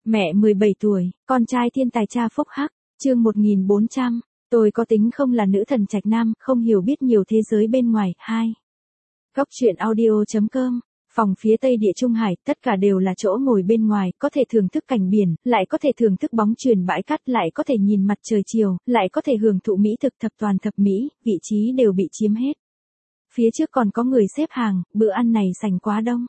Mẹ 17 tuổi, con trai thiên tài cha phúc hắc, chương 1400. Tôi có tính không là nữ thần trạch nam, không hiểu biết nhiều thế giới bên ngoài. 2. Góc truyện audio.com. Phòng phía tây địa Trung Hải, tất cả đều là chỗ ngồi bên ngoài, có thể thưởng thức cảnh biển, lại có thể thưởng thức bóng chuyền bãi cát, lại có thể nhìn mặt trời chiều, lại có thể hưởng thụ mỹ thực thập toàn thập mỹ, vị trí đều bị chiếm hết. Phía trước còn có người xếp hàng, bữa ăn này sành quá đông.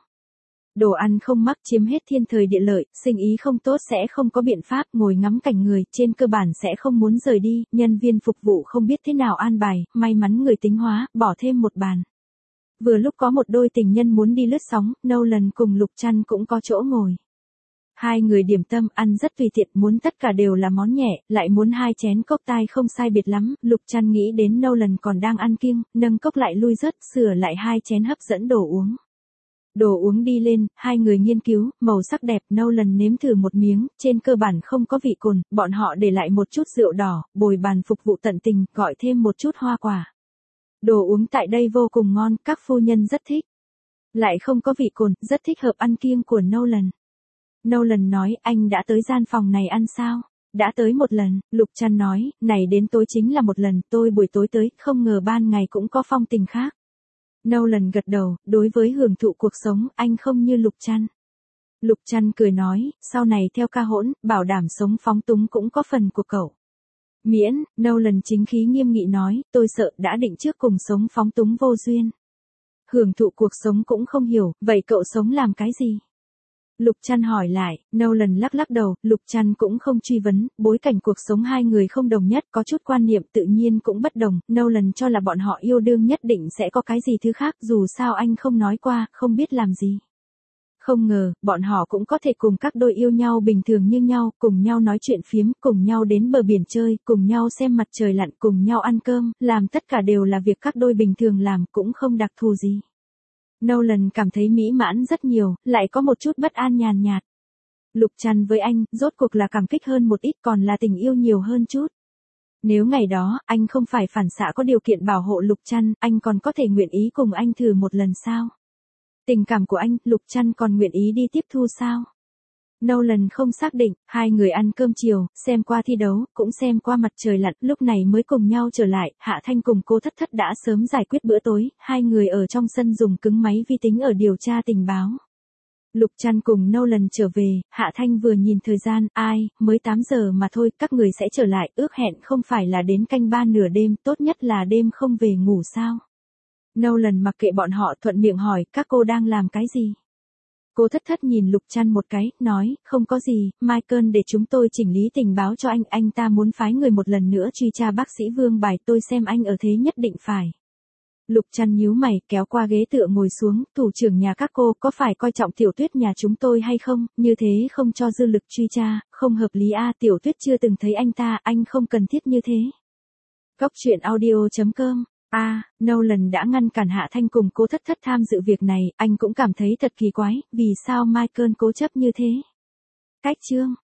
Đồ ăn không mắc, chiếm hết thiên thời địa lợi, sinh ý không tốt sẽ không có biện pháp, ngồi ngắm cảnh người, trên cơ bản sẽ không muốn rời đi, nhân viên phục vụ không biết thế nào an bài, may mắn người tính hóa, bỏ thêm một bàn. Vừa lúc có một đôi tình nhân muốn đi lướt sóng, Nolan cùng Lục Trăn cũng có chỗ ngồi. Hai người điểm tâm, ăn rất tùy tiện, muốn tất cả đều là món nhẹ, lại muốn 2 chén cốc tai không sai biệt lắm, Lục Trăn nghĩ đến Nolan còn đang ăn kiêng, nâng cốc lại lui rớt, sửa lại 2 chén hấp dẫn đồ uống. Đồ uống đi lên, hai người nghiên cứu, màu sắc đẹp, Nolan nếm thử một miếng, trên cơ bản không có vị cồn, bọn họ để lại một chút rượu đỏ, bồi bàn phục vụ tận tình, gọi thêm một chút hoa quả. Đồ uống tại đây vô cùng ngon, các phu nhân rất thích. Lại không có vị cồn, rất thích hợp ăn kiêng của Nolan. Nolan nói, anh đã tới gian phòng này ăn sao? Đã tới một lần, Lục Trăn nói, này đến tối chính là một lần, tôi buổi tối tới, không ngờ ban ngày cũng có phong tình khác. Nolan gật đầu, đối với hưởng thụ cuộc sống, anh không như Lục Trăn. Lục Trăn cười nói, sau này theo ca hỗn, bảo đảm sống phóng túng cũng có phần của cậu. Miễn, Nolan chính khí nghiêm nghị nói, tôi sợ đã định trước cùng sống phóng túng vô duyên. Hưởng thụ cuộc sống cũng không hiểu, vậy cậu sống làm cái gì? Lục Trăn hỏi lại, Nolan lắc lắc đầu, Lục Trăn cũng không truy vấn, bối cảnh cuộc sống hai người không đồng nhất, có chút quan niệm tự nhiên cũng bất đồng, Nolan cho là bọn họ yêu đương nhất định sẽ có cái gì thứ khác, dù sao anh không nói qua, không biết làm gì. Không ngờ, bọn họ cũng có thể cùng các đôi yêu nhau bình thường như nhau, cùng nhau nói chuyện phiếm, cùng nhau đến bờ biển chơi, cùng nhau xem mặt trời lặn, cùng nhau ăn cơm, làm tất cả đều là việc các đôi bình thường làm, cũng không đặc thù gì. Nolan cảm thấy mỹ mãn rất nhiều, lại có một chút bất an nhàn nhạt. Lục Trăn với anh, rốt cuộc là cảm kích hơn một ít, còn là tình yêu nhiều hơn chút. Nếu ngày đó, anh không phải phản xạ có điều kiện bảo hộ Lục Trăn, anh còn có thể nguyện ý cùng anh thử một lần sao? Tình cảm của anh, Lục Trăn còn nguyện ý đi tiếp thu sao? Nolan không xác định, hai người ăn cơm chiều, xem qua thi đấu, cũng xem qua mặt trời lặn, lúc này mới cùng nhau trở lại, Hạ Thanh cùng Cố Thất Thất đã sớm giải quyết bữa tối, hai người ở trong sân dùng cứng máy vi tính ở điều tra tình báo. Lục Trăn cùng Nolan trở về, Hạ Thanh vừa nhìn thời gian, mới 8 giờ mà thôi, các người sẽ trở lại, ước hẹn không phải là đến canh 3 nửa đêm, tốt nhất là đêm không về ngủ sao? Nolan mặc kệ bọn họ, thuận miệng hỏi, các cô đang làm cái gì? Cố Thất Thất nhìn Lục Trăn một cái, nói, không có gì, Michael để chúng tôi chỉnh lý tình báo cho anh ta muốn phái người một lần nữa truy tra bác sĩ Vương Bài, tôi xem anh ở thế nhất định phải. Lục Trăn nhíu mày, kéo qua ghế tựa ngồi xuống, thủ trưởng nhà các cô có phải coi trọng Tiểu Tuyết nhà chúng tôi hay không, như thế không cho dư lực truy tra, không hợp lý a, Tiểu Tuyết chưa từng thấy anh ta, anh không cần thiết như thế. Góc truyện audio.com. Nolan đã ngăn cản Hạ Thanh cùng Cố Thất Thất tham dự việc này, anh cũng cảm thấy thật kỳ quái, vì sao Michael cố chấp như thế? Cách chương.